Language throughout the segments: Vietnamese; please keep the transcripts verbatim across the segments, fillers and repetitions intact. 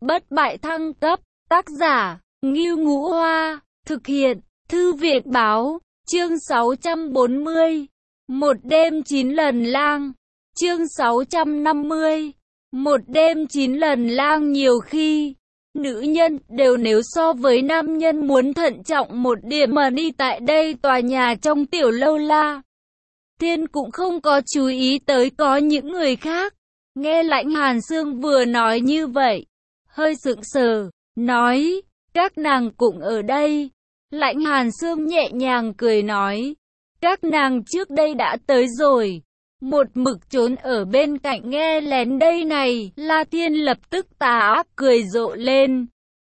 Bất bại thăng cấp, tác giả, Ngưu Ngũ Hoa, thực hiện, Thư viện Báo, chương sáu trăm bốn mươi, một đêm chín lần lang, chương sáu trăm năm mươi, một đêm chín lần lang. Nhiều khi, nữ nhân đều nếu so với nam nhân muốn thận trọng một điểm mà đi tại đây tòa nhà trong tiểu lâu La Thiên cũng không có chú ý tới có những người khác. Nghe Lãnh Hàn Sương vừa nói như vậy, hơi sững sờ, nói, các nàng cũng ở đây. Lãnh Hàn Sương nhẹ nhàng cười nói, các nàng trước đây đã tới rồi, một mực trốn ở bên cạnh nghe lén đây này. La Thiên lập tức tà ác cười rộ lên,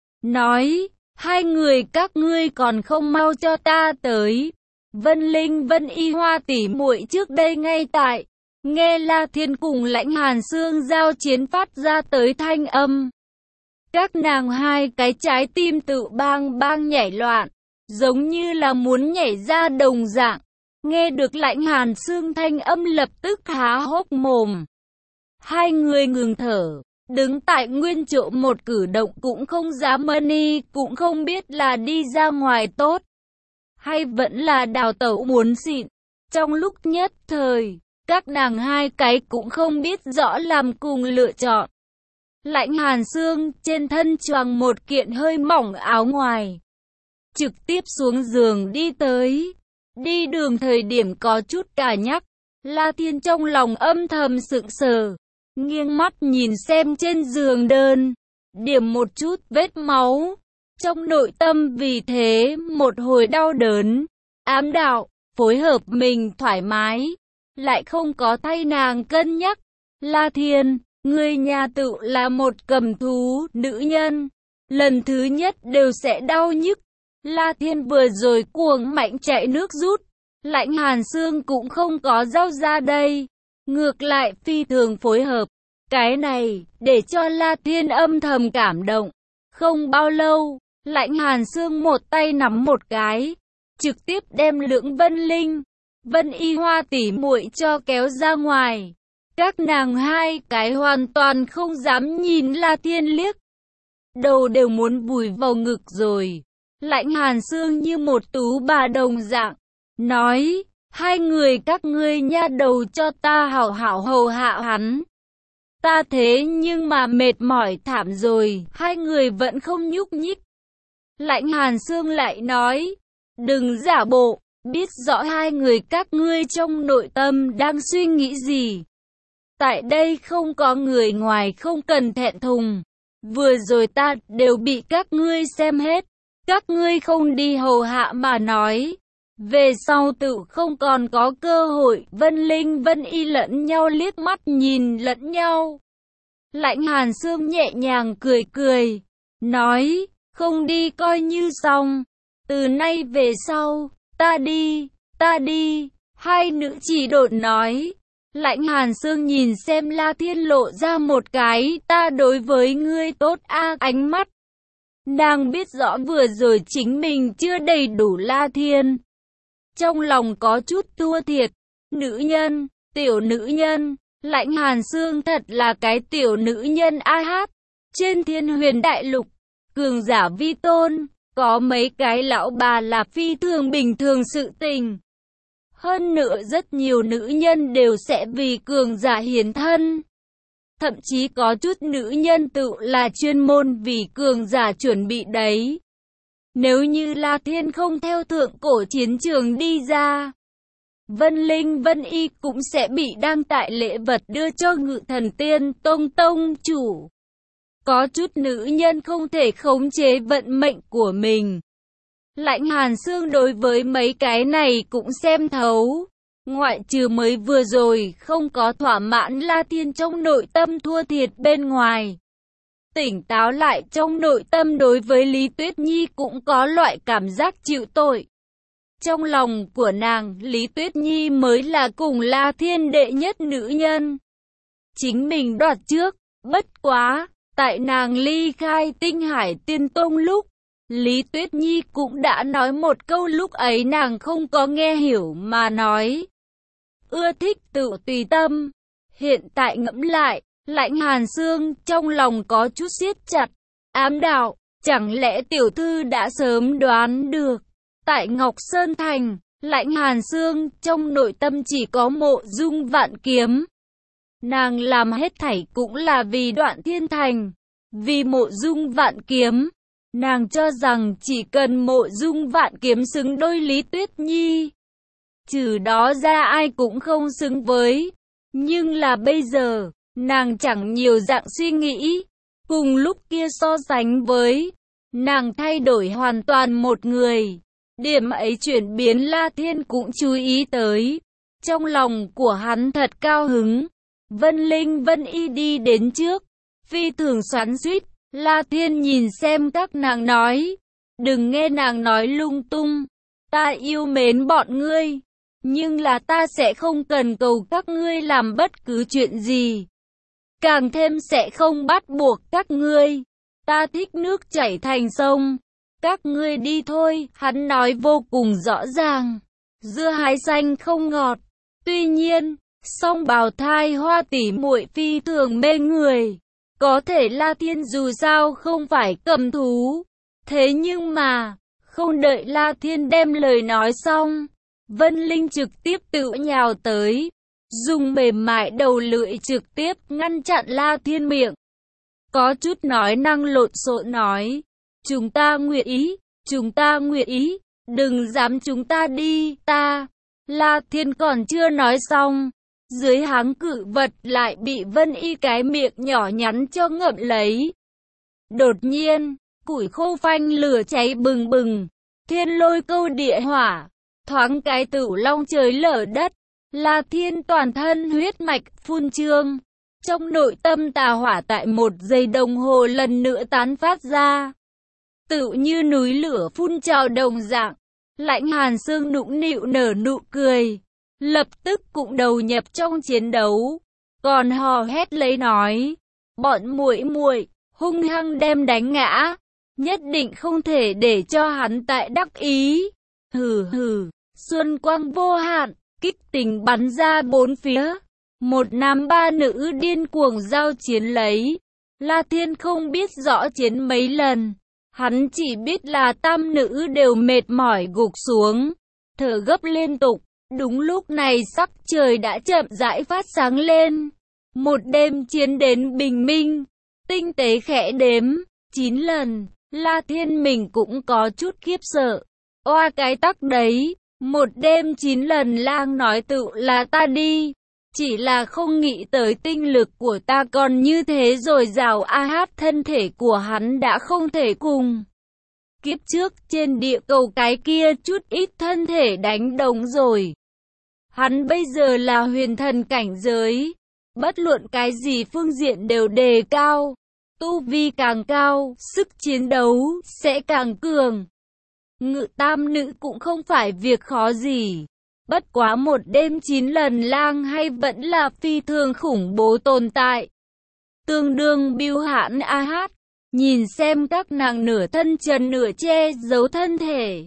nói, hai người các ngươi còn không mau cho ta tới. Vân Linh, Vân Y, Hoa tỷ muội trước đây ngay tại nghe La Thiên cùng Lãnh Hàn Sương giao chiến phát ra tới thanh âm, các nàng hai cái trái tim tự bang bang nhảy loạn, giống như là muốn nhảy ra đồng dạng. Nghe được Lãnh Hàn Sương thanh âm lập tức há hốc mồm. Hai người ngừng thở, đứng tại nguyên chỗ một cử động cũng không dám đi, cũng không biết là đi ra ngoài tốt, hay vẫn là đào tẩu muốn xịn. Trong lúc nhất thời, các nàng hai cái cũng không biết rõ làm cùng lựa chọn. Lãnh Hàn Sương trên thân choàng một kiện hơi mỏng áo ngoài, trực tiếp xuống giường đi tới. Đi đường thời điểm có chút cả nhắc, La Thiên trong lòng âm thầm sững sờ, nghiêng mắt nhìn xem trên giường đơn, điểm một chút vết máu. Trong nội tâm vì thế một hồi đau đớn, ám đạo, phối hợp mình thoải mái, lại không có thay nàng cân nhắc. La Thiên, người nhà tự là một cầm thú nữ nhân, lần thứ nhất đều sẽ đau nhức. La Thiên vừa rồi cuồng mạnh chạy nước rút, Lãnh Hàn Sương cũng không có giao ra đây, ngược lại phi thường phối hợp. Cái này, để cho La Thiên âm thầm cảm động. Không bao lâu, Lãnh Hàn Sương một tay nắm một cái, trực tiếp đem Lưỡng Vân Linh, Vân Y, Hoa tỷ muội cho kéo ra ngoài. Các nàng hai cái hoàn toàn không dám nhìn La Thiên liếc, đầu đều muốn vùi vào ngực rồi. Lãnh Hàn Sương như một tú bà đồng dạng, nói, hai người các ngươi nha đầu cho ta hảo hảo hầu hạ hắn. Ta thế nhưng mà mệt mỏi thảm rồi, hai người vẫn không nhúc nhích. Lãnh Hàn Sương lại nói, đừng giả bộ, biết rõ hai người các ngươi trong nội tâm đang suy nghĩ gì. Tại đây không có người ngoài, không cần thẹn thùng. Vừa rồi ta đều bị các ngươi xem hết. Các ngươi không đi hầu hạ mà nói, về sau tự không còn có cơ hội. Vân Linh, Vân Y lẫn nhau liếc mắt nhìn lẫn nhau. Lãnh Hàn Sương nhẹ nhàng cười cười, nói, không đi coi như xong. Từ nay về sau, ta đi, ta đi. Hai nữ chỉ đột nói. Lãnh Hàn Sương nhìn xem La Thiên lộ ra một cái ta đối với ngươi tốt a ánh mắt. Nàng biết rõ vừa rồi chính mình chưa đầy đủ. La Thiên trong lòng có chút thua thiệt. Nữ nhân, tiểu nữ nhân, Lãnh Hàn Sương thật là cái tiểu nữ nhân a hát. Trên Thiên Huyền Đại Lục, cường giả vi tôn, có mấy cái lão bà là phi thường bình thường sự tình. Hơn nữa rất nhiều nữ nhân đều sẽ vì cường giả hiến thân. Thậm chí có chút nữ nhân tự là chuyên môn vì cường giả chuẩn bị đấy. Nếu như La Thiên không theo thượng cổ chiến trường đi ra, Vân Linh, Vân Y cũng sẽ bị đăng tại lễ vật đưa cho Ngự Thần Tiên Tông Tông chủ. Có chút nữ nhân không thể khống chế vận mệnh của mình. Lãnh Hàn Sương đối với mấy cái này cũng xem thấu. Ngoại trừ mới vừa rồi không có thỏa mãn La Thiên trong nội tâm thua thiệt bên ngoài, tỉnh táo lại trong nội tâm đối với Lý Tuyết Nhi cũng có loại cảm giác chịu tội. Trong lòng của nàng, Lý Tuyết Nhi mới là cùng La Thiên đệ nhất nữ nhân. Chính mình đoạt trước, bất quá, tại nàng ly khai Tinh Hải Tiên Tông lúc, Lý Tuyết Nhi cũng đã nói một câu lúc ấy nàng không có nghe hiểu mà nói. Ưa thích tự tùy tâm. Hiện tại ngẫm lại, Lãnh Hàn Sương trong lòng có chút siết chặt. ám đạo, chẳng lẽ tiểu thư đã sớm đoán được, tại Ngọc Sơn Thành, Lãnh Hàn Sương trong nội tâm chỉ có Mộ Dung Vạn Kiếm. Nàng làm hết thảy cũng là vì Đoạn Thiên Thành, vì Mộ Dung Vạn Kiếm. Nàng cho rằng chỉ cần Mộ Dung Vạn Kiếm xứng đôi Lý Tuyết Nhi, trừ đó ra ai cũng không xứng với. Nhưng là bây giờ, nàng chẳng nhiều dạng suy nghĩ. Cùng lúc kia so sánh với, nàng thay đổi hoàn toàn một người. Điểm ấy chuyển biến La Thiên cũng chú ý tới. Trong lòng của hắn thật cao hứng. Vân Linh Vân Y đi đến trước, phi thường xoắn xuýt. La Thiên nhìn xem các nàng nói, đừng nghe nàng nói lung tung, ta yêu mến bọn ngươi, nhưng là ta sẽ không cần cầu các ngươi làm bất cứ chuyện gì, càng thêm sẽ không bắt buộc các ngươi, ta thích nước chảy thành sông, các ngươi đi thôi. Hắn nói vô cùng rõ ràng, dưa hái xanh không ngọt, tuy nhiên, song bào thai hoa tỉ muội phi thường mê người. Có thể La Thiên dù sao không phải cầm thú. Thế nhưng mà, không đợi La Thiên đem lời nói xong, Vân Linh trực tiếp tự nhào tới, dùng mềm mại đầu lưỡi trực tiếp ngăn chặn La Thiên miệng. Có chút nói năng lộn xộn nói, chúng ta nguyện ý, chúng ta nguyện ý, đừng dám chúng ta đi, ta. La Thiên còn chưa nói xong, dưới háng cự vật lại bị Vân Y cái miệng nhỏ nhắn cho ngậm lấy. Đột nhiên, củi khô phanh lửa cháy bừng bừng, thiên lôi câu địa hỏa, thoáng cái tửu long trời lở đất. La Thiên toàn thân huyết mạch phun trương, trong nội tâm tà hỏa tại một giây đồng hồ lần nữa tán phát ra, tựu như núi lửa phun trào đồng dạng. Lãnh Hàn Sương nũng nịu nở nụ cười, lập tức cũng đầu nhập trong chiến đấu, còn hò hét lấy nói, bọn muội muội hung hăng đem đánh ngã, nhất định không thể để cho hắn tại đắc ý. Hừ hừ, xuân quang vô hạn, kích tình bắn ra bốn phía, một nam ba nữ điên cuồng giao chiến lấy. La Thiên không biết rõ chiến mấy lần, hắn chỉ biết là tam nữ đều mệt mỏi gục xuống, thở gấp liên tục. Đúng lúc này sắc trời đã chậm rãi phát sáng lên. Một đêm chiến đến bình minh, tinh tế khẽ đếm, chín lần, La Thiên mình cũng có chút khiếp sợ. Oa cái tắc đấy, một đêm chín lần lang nói tự là ta đi. Chỉ là không nghĩ tới tinh lực của ta còn như thế rồi dào a hát thân thể của hắn đã không thể cùng kiếp trước trên địa cầu cái kia chút ít thân thể đánh đồng rồi. Hắn bây giờ là huyền thần cảnh giới, bất luận cái gì phương diện đều đề cao, tu vi càng cao, sức chiến đấu sẽ càng cường. Ngự tam nữ cũng không phải việc khó gì, bất quá một đêm chín lần lang hay vẫn là phi thường khủng bố tồn tại. Tương đương biêu hãn a hát, nhìn xem các nàng nửa thân trần nửa che giấu thân thể.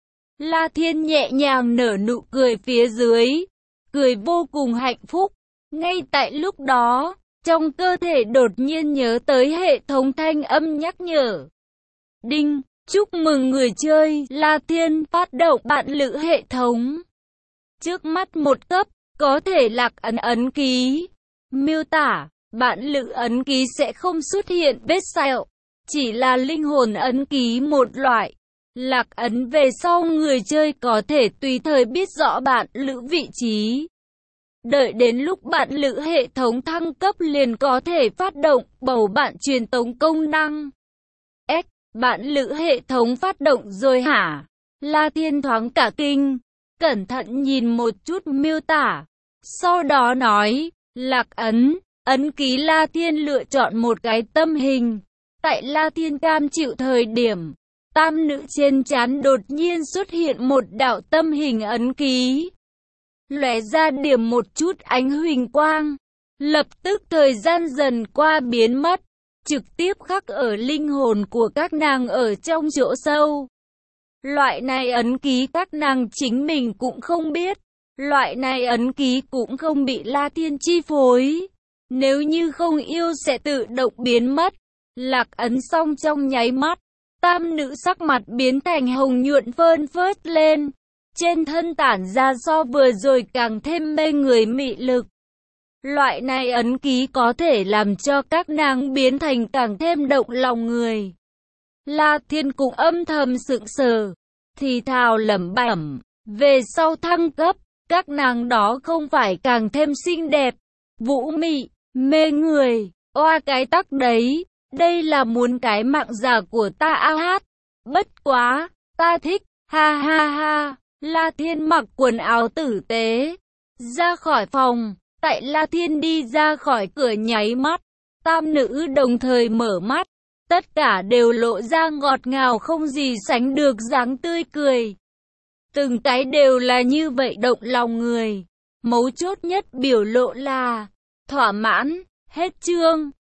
La Thiên nhẹ nhàng nở nụ cười phía dưới, cười vô cùng hạnh phúc. Ngay tại lúc đó, trong cơ thể đột nhiên nhớ tới hệ thống thanh âm nhắc nhở. Đinh, chúc mừng người chơi, La Thiên phát động bạn lữ hệ thống. Trước mắt một cấp, có thể lạc ấn ấn ký. Miêu tả, bạn lữ ấn ký sẽ không xuất hiện vết sẹo, chỉ là linh hồn ấn ký một loại. Lạc ấn về sau người chơi có thể tùy thời biết rõ bạn lữ vị trí. Đợi đến lúc bạn lữ hệ thống thăng cấp liền có thể phát động bầu bạn truyền tống công năng. S, bạn lữ hệ thống phát động rồi hả? La Thiên thoáng cả kinh, cẩn thận nhìn một chút miêu tả. Sau đó nói, lạc ấn, ấn ký. La Thiên lựa chọn một cái tâm hình. Tại La Thiên cam chịu thời điểm, tam nữ trên trán đột nhiên xuất hiện một đạo tâm hình ấn ký. Lóe ra điểm một chút ánh huỳnh quang, lập tức thời gian dần qua biến mất, trực tiếp khắc ở linh hồn của các nàng ở trong chỗ sâu. Loại này ấn ký các nàng chính mình cũng không biết, loại này ấn ký cũng không bị La Thiên chi phối, nếu như không yêu sẽ tự động biến mất. Lạc ấn xong trong nháy mắt, tam nữ sắc mặt biến thành hồng nhuận phơn phớt lên. Trên thân tản ra so vừa rồi càng thêm mê người mị lực. Loại này ấn ký có thể làm cho các nàng biến thành càng thêm động lòng người. La Thiên cũng âm thầm sững sờ, thì thào lẩm bẩm, về sau thăng cấp, các nàng đó không phải càng thêm xinh đẹp, vũ mị, mê người, oa cái tắc đấy, đây là muốn cái mạng giả của ta a hát, bất quá, ta thích, ha ha ha. La Thiên mặc quần áo tử tế, ra khỏi phòng. Tại La Thiên đi ra khỏi cửa nháy mắt, tam nữ đồng thời mở mắt, tất cả đều lộ ra ngọt ngào không gì sánh được dáng tươi cười. Từng cái đều là như vậy động lòng người, mấu chốt nhất biểu lộ là thỏa mãn. Hết chương.